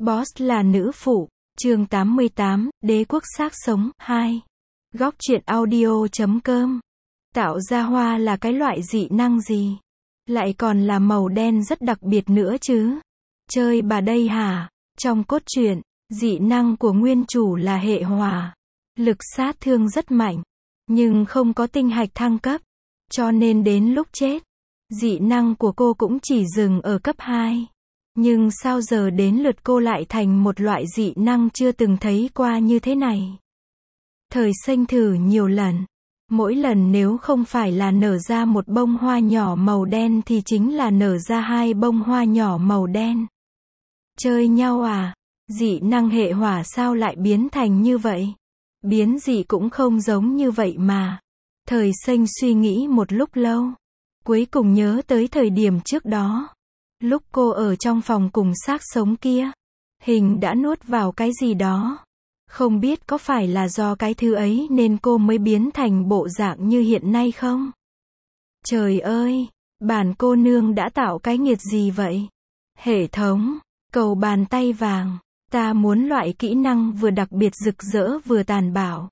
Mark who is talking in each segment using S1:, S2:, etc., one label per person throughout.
S1: Boss là nữ phụ, chương 88, Đế quốc xác sống, 2. Góc truyện audio.com. Tạo ra hoa là cái loại dị năng gì? Lại còn là màu đen rất đặc biệt nữa chứ? Chơi bà đây hả? Trong cốt truyện, dị năng của nguyên chủ là hệ hỏa. Lực sát thương rất mạnh, nhưng không có tinh hạch thăng cấp. Cho nên đến lúc chết, dị năng của cô cũng chỉ dừng ở cấp 2. Nhưng sao giờ đến lượt cô lại thành một loại dị năng chưa từng thấy qua như thế này? Thời xanh thử nhiều lần. Mỗi lần nếu không phải là nở ra một bông hoa nhỏ màu đen thì chính là nở ra 2 bông hoa nhỏ màu đen. Chơi nhau à? Dị năng hệ hỏa sao lại biến thành như vậy? Biến dị cũng không giống như vậy mà. Thời xanh suy nghĩ một lúc lâu. Cuối cùng nhớ tới thời điểm trước đó. Lúc cô ở trong phòng cùng xác sống kia. Hình đã nuốt vào cái gì đó. Không biết có phải là do cái thứ ấy nên cô mới biến thành bộ dạng như hiện nay không? Trời ơi, bản cô nương đã tạo cái nghiệt gì vậy? Hệ thống, cầu bàn tay vàng, ta muốn loại kỹ năng vừa đặc biệt rực rỡ vừa tàn bạo.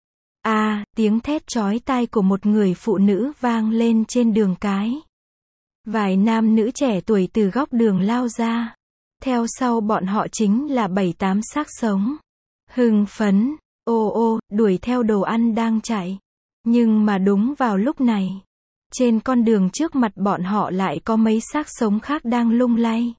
S1: Tiếng thét chói tai của một người phụ nữ vang lên trên đường cái. Vài nam nữ trẻ tuổi từ góc đường lao ra. Theo sau bọn họ chính là 7-8 xác sống. Hưng phấn, đuổi theo đồ ăn đang chạy. Nhưng mà đúng vào lúc này, trên con đường trước mặt bọn họ lại có mấy xác sống khác đang lung lay.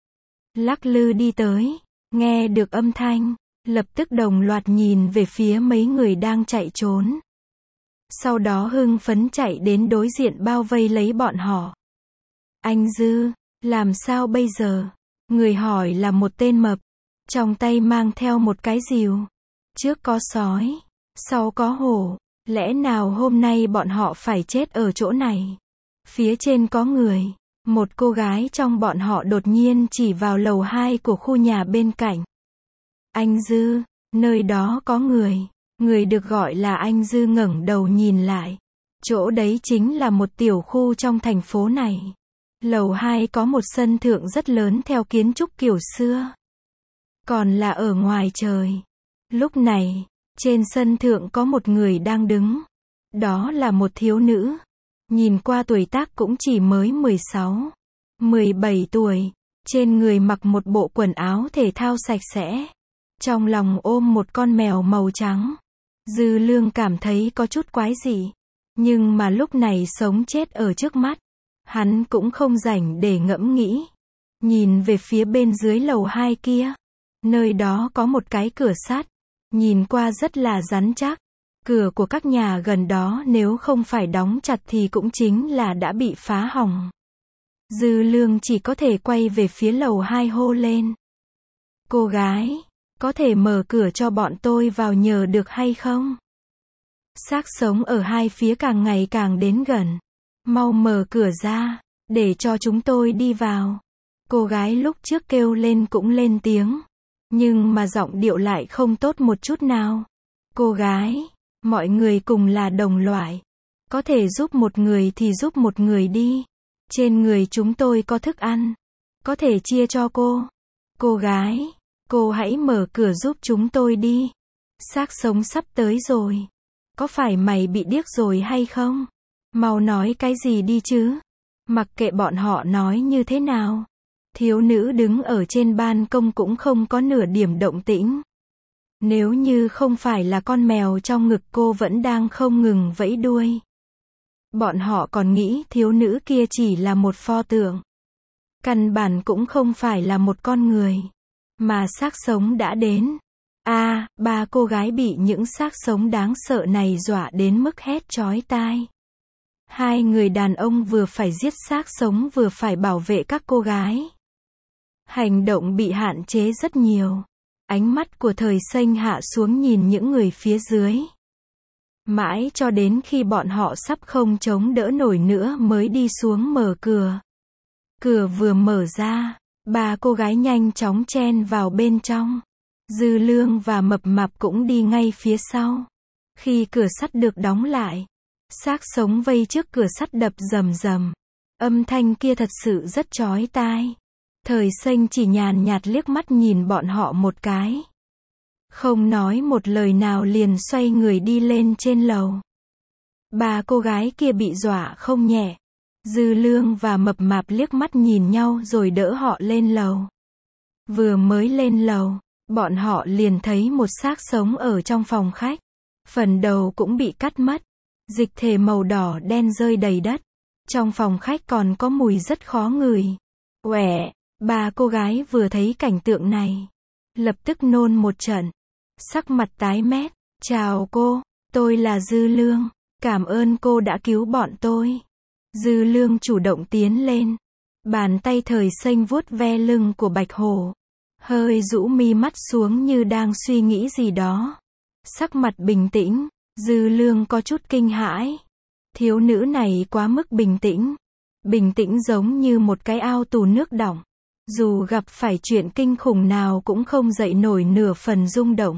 S1: Lắc lư đi tới, nghe được âm thanh, lập tức đồng loạt nhìn về phía mấy người đang chạy trốn. Sau đó hưng phấn chạy đến đối diện bao vây lấy bọn họ. Anh Dư, làm sao bây giờ? Người hỏi là một tên mập, trong tay mang theo một cái rìu. Trước có sói, sau có hổ, lẽ nào hôm nay bọn họ phải chết ở chỗ này? Phía trên có người, một cô gái trong bọn họ đột nhiên chỉ vào lầu 2 của khu nhà bên cạnh. Anh Dư, nơi đó có người. Người được gọi là anh Dư ngẩng đầu nhìn lại. Chỗ đấy chính là một tiểu khu trong thành phố này. Lầu 2 có một sân thượng rất lớn theo kiến trúc kiểu xưa. Còn là ở ngoài trời. Lúc này, trên sân thượng có một người đang đứng. Đó là một thiếu nữ. Nhìn qua tuổi tác cũng chỉ mới 16, 17 tuổi. Trên người mặc một bộ quần áo thể thao sạch sẽ. Trong lòng ôm một con mèo màu trắng. Dư Lương cảm thấy có chút quái dị. Nhưng mà lúc này sống chết ở trước mắt. Hắn cũng không rảnh để ngẫm nghĩ. Nhìn về phía bên dưới lầu 2 kia. Nơi đó có một cái cửa sắt. Nhìn qua rất là rắn chắc. Cửa của các nhà gần đó nếu không phải đóng chặt thì cũng chính là đã bị phá hỏng. Dư Lương chỉ có thể quay về phía lầu 2 hô lên. Cô gái, có thể mở cửa cho bọn tôi vào nhờ được hay không? Xác sống ở hai phía càng ngày càng đến gần. Mau mở cửa ra, để cho chúng tôi đi vào. Cô gái lúc trước kêu lên cũng lên tiếng. Nhưng mà giọng điệu lại không tốt một chút nào. Cô gái, mọi người cùng là đồng loại. Có thể giúp một người thì giúp một người đi. Trên người chúng tôi có thức ăn. Có thể chia cho cô. Cô gái, cô hãy mở cửa giúp chúng tôi đi. Xác sống sắp tới rồi. Có phải mày bị điếc rồi hay không? Mau nói cái gì đi chứ. Mặc kệ bọn họ nói như thế nào. Thiếu nữ đứng ở trên ban công cũng không có nửa điểm động tĩnh. Nếu như không phải là con mèo trong ngực cô vẫn đang không ngừng vẫy đuôi. Bọn họ còn nghĩ thiếu nữ kia chỉ là một pho tượng. Căn bản cũng không phải là một con người. Mà xác sống đã đến. Ba cô gái bị những xác sống đáng sợ này dọa đến mức hét chói tai. Hai người đàn ông vừa phải giết xác sống vừa phải bảo vệ các cô gái. Hành động bị hạn chế rất nhiều. Ánh mắt của thời xanh hạ xuống nhìn những người phía dưới. Mãi cho đến khi bọn họ sắp không chống đỡ nổi nữa mới đi xuống mở cửa. Cửa vừa mở ra, 3 cô gái nhanh chóng chen vào bên trong. Dư Lương và Mập Mạp cũng đi ngay phía sau. Khi cửa sắt được đóng lại, xác sống vây trước cửa sắt đập rầm rầm. Âm thanh kia thật sự rất chói tai. Thời xanh chỉ nhàn nhạt liếc mắt nhìn bọn họ một cái. Không nói một lời nào liền xoay người đi lên trên lầu. Ba cô gái kia bị dọa không nhẹ. Dư Lương và Mập Mạp liếc mắt nhìn nhau rồi đỡ họ lên lầu. Vừa mới lên lầu, bọn họ liền thấy một xác sống ở trong phòng khách. Phần đầu cũng bị cắt mất. Dịch thể màu đỏ đen rơi đầy đất. Trong phòng khách còn có mùi rất khó ngửi. Uể, ba cô gái vừa thấy cảnh tượng này, lập tức nôn một trận. Sắc mặt tái mét. Chào cô, tôi là Dư Lương. Cảm ơn cô đã cứu bọn tôi. Dư Lương chủ động tiến lên. Bàn tay thời xanh vuốt ve lưng của Bạch Hổ. Hơi rũ mi mắt xuống như đang suy nghĩ gì đó. Sắc mặt bình tĩnh. Dư Lương có chút kinh hãi. Thiếu nữ này quá mức bình tĩnh. Bình tĩnh giống như một cái ao tù nước đọng. Dù gặp phải chuyện kinh khủng nào cũng không dậy nổi nửa phần rung động.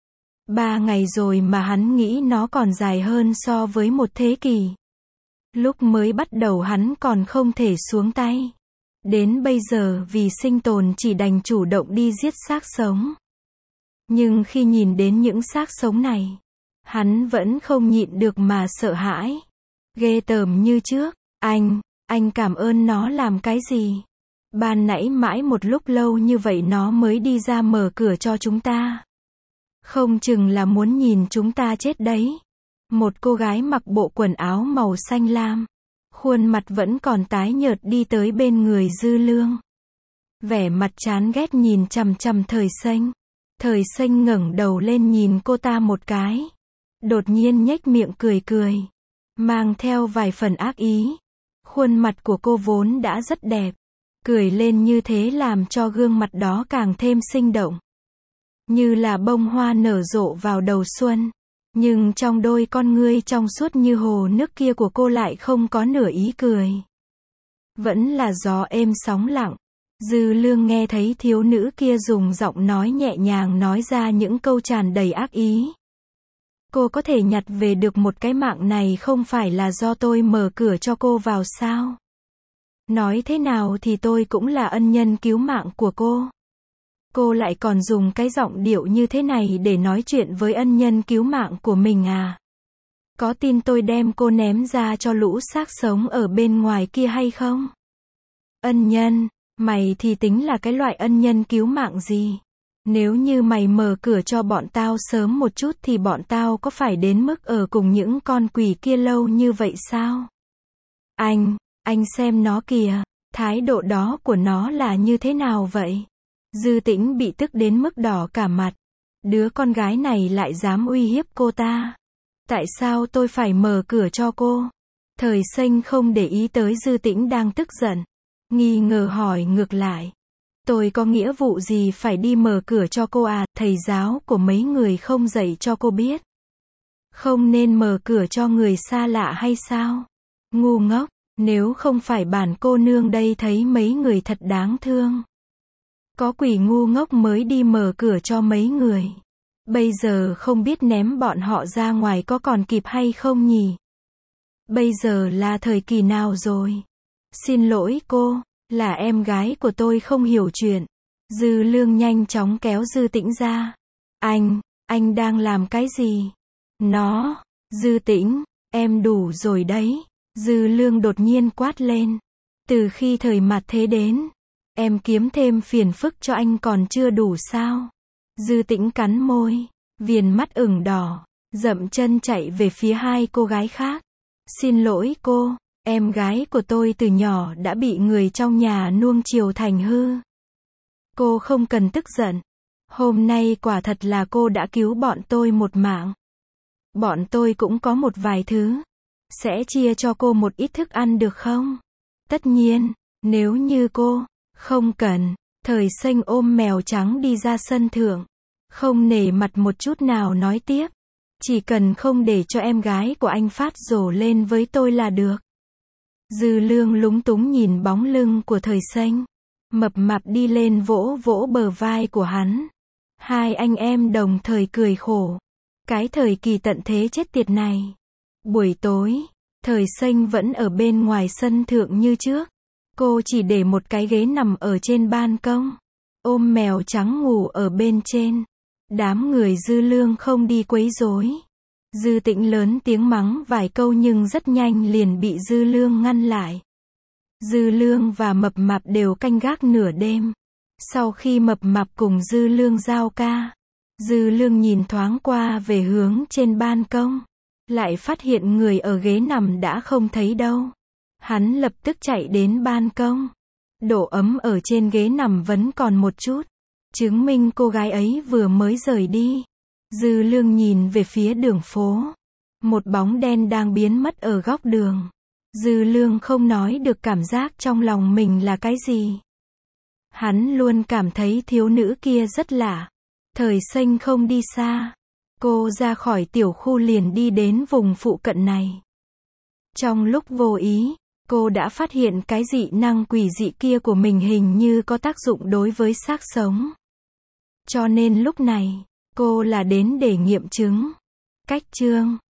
S1: 3 ngày rồi mà hắn nghĩ nó còn dài hơn so với một thế kỷ. Lúc mới bắt đầu hắn còn không thể xuống tay. Đến bây giờ vì sinh tồn chỉ đành chủ động đi giết xác sống. Nhưng khi nhìn đến những xác sống này, hắn vẫn không nhịn được mà sợ hãi. Ghê tởm như trước. Anh cảm ơn nó làm cái gì? Ban nãy mãi một lúc lâu như vậy nó mới đi ra mở cửa cho chúng ta. Không chừng là muốn nhìn chúng ta chết đấy. Một cô gái mặc bộ quần áo màu xanh lam. Khuôn mặt vẫn còn tái nhợt đi tới bên người Dư Lương. Vẻ mặt chán ghét nhìn chằm chằm thời xanh. Thời xanh ngẩng đầu lên nhìn cô ta một cái. Đột nhiên nhếch miệng cười cười. Mang theo vài phần ác ý. Khuôn mặt của cô vốn đã rất đẹp. Cười lên như thế làm cho gương mặt đó càng thêm sinh động. Như là bông hoa nở rộ vào đầu xuân. Nhưng trong đôi con ngươi trong suốt như hồ nước kia của cô lại không có nửa ý cười. Vẫn là gió êm sóng lặng. Dư Lương nghe thấy thiếu nữ kia dùng giọng nói nhẹ nhàng nói ra những câu tràn đầy ác ý. Cô có thể nhặt về được một cái mạng này không phải là do tôi mở cửa cho cô vào sao? Nói thế nào thì tôi cũng là ân nhân cứu mạng của cô. Cô lại còn dùng cái giọng điệu như thế này để nói chuyện với ân nhân cứu mạng của mình à? Có tin tôi đem cô ném ra cho lũ xác sống ở bên ngoài kia hay không? Ân nhân, mày thì tính là cái loại ân nhân cứu mạng gì? Nếu như mày mở cửa cho bọn tao sớm một chút thì bọn tao có phải đến mức ở cùng những con quỷ kia lâu như vậy sao? Anh xem nó kìa, thái độ đó của nó là như thế nào vậy? Dư Tĩnh bị tức đến mức đỏ cả mặt. Đứa con gái này lại dám uy hiếp cô ta. Tại sao tôi phải mở cửa cho cô? Thời xanh không để ý tới Dư Tĩnh đang tức giận. Nghi ngờ hỏi ngược lại. Tôi có nghĩa vụ gì phải đi mở cửa cho cô à? Thầy giáo của mấy người không dạy cho cô biết. Không nên mở cửa cho người xa lạ hay sao? Ngu ngốc, nếu không phải bản cô nương đây thấy mấy người thật đáng thương. Có quỷ ngu ngốc mới đi mở cửa cho mấy người. Bây giờ không biết ném bọn họ ra ngoài có còn kịp hay không nhỉ? Bây giờ là thời kỳ nào rồi? Xin lỗi cô, là em gái của tôi không hiểu chuyện. Dư Lương nhanh chóng kéo Dư Tĩnh ra. Anh đang làm cái gì? Dư Tĩnh, em đủ rồi đấy. Dư Lương đột nhiên quát lên. Từ khi thời mạt thế đến, em kiếm thêm phiền phức cho anh còn chưa đủ sao? Dư Tĩnh cắn môi, viền mắt ửng đỏ, dậm chân chạy về phía hai cô gái khác. Xin lỗi cô, em gái của tôi từ nhỏ đã bị người trong nhà nuông chiều thành hư. Cô không cần tức giận. Hôm nay quả thật là cô đã cứu bọn tôi một mạng. Bọn tôi cũng có một vài thứ. Sẽ chia cho cô một ít thức ăn được không? Tất nhiên, nếu như cô không cần. Thời xanh ôm mèo trắng đi ra sân thượng. Không nể mặt một chút nào nói tiếp. Chỉ cần không để cho em gái của anh phát rồ lên với tôi là được. Dư Lương lúng túng nhìn bóng lưng của thời xanh. Mập mạp đi lên vỗ vỗ bờ vai của hắn. Hai anh em đồng thời cười khổ. Cái thời kỳ tận thế chết tiệt này. Buổi tối, thời xanh vẫn ở bên ngoài sân thượng như trước. Cô chỉ để một cái ghế nằm ở trên ban công, ôm mèo trắng ngủ ở bên trên. Đám người Dư Lương không đi quấy rối. Dư Tĩnh lớn tiếng mắng vài câu nhưng rất nhanh liền bị Dư Lương ngăn lại. Dư Lương và Mập Mạp đều canh gác nửa đêm. Sau khi Mập Mạp cùng Dư Lương giao ca, Dư Lương nhìn thoáng qua về hướng trên ban công, lại phát hiện người ở ghế nằm đã không thấy đâu. Hắn lập tức chạy đến ban công. Độ ấm ở trên ghế nằm vẫn còn một chút, chứng minh cô gái ấy vừa mới rời đi. Dư Lương nhìn về phía đường phố. Một bóng đen đang biến mất ở góc đường. Dư Lương không nói được cảm giác trong lòng mình là cái gì. Hắn luôn cảm thấy thiếu nữ kia rất lạ. Thời Xanh không đi xa. Cô ra khỏi tiểu khu liền đi đến vùng phụ cận này. Trong lúc vô ý, cô đã phát hiện cái dị năng quỷ dị kia của mình hình như có tác dụng đối với xác sống. Cho nên lúc này, cô là đến để nghiệm chứng. Cách chương